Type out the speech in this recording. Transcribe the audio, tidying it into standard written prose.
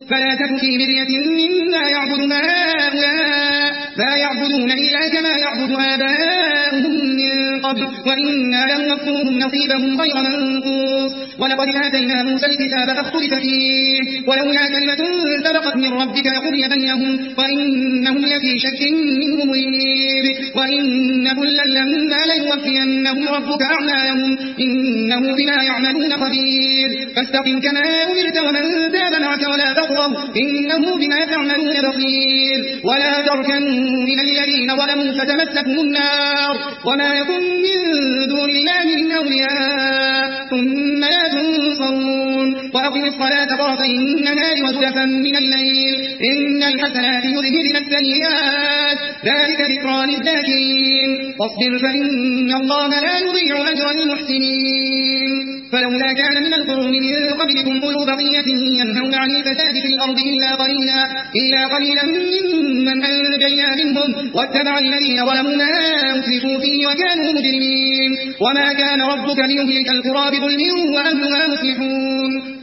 فلا تك في مرية مما يعبد هؤلاء ما يعبدون إلا كما يعبد آباؤهم من قبل وإنا لم نكفوهم نصيبهم غير منقوص ولقد آتينا موسى الكتاب فاختلف فيه ولولا كلمة سبقت من ربك لقضي بينهم وإنهم لفي شك منه مريب وإن كلا لما ليوفينهم ربك أعمالهم إنه بما يعملون خبير فاستقم كما أمرت ومن تاب معك ولا تطغوا إنه بما تعملون بصير ولا تركنوا من الذين ظلموا فتمسكهم النار وما يكن من دون الله من أولياء ثم لا تنصرون وأقم الصلاة طرفي النهار وزلفا من الليل إن الحسنات يذهبن السيئات ذلك ذكرى للذاكرين واصبر فإن الله لا يضيع أجر المحسنين فلولا كان من القرون من قبلكم أولو بقية ينهون عن الفساد في الأرض إلا قليلا ممن أنجينا منهم واتبع الذين ظلموا ما أترفوا فيه وكانوا مجرمين وما كان ربك ليهلك القرى بظلم وأهلها مصلحون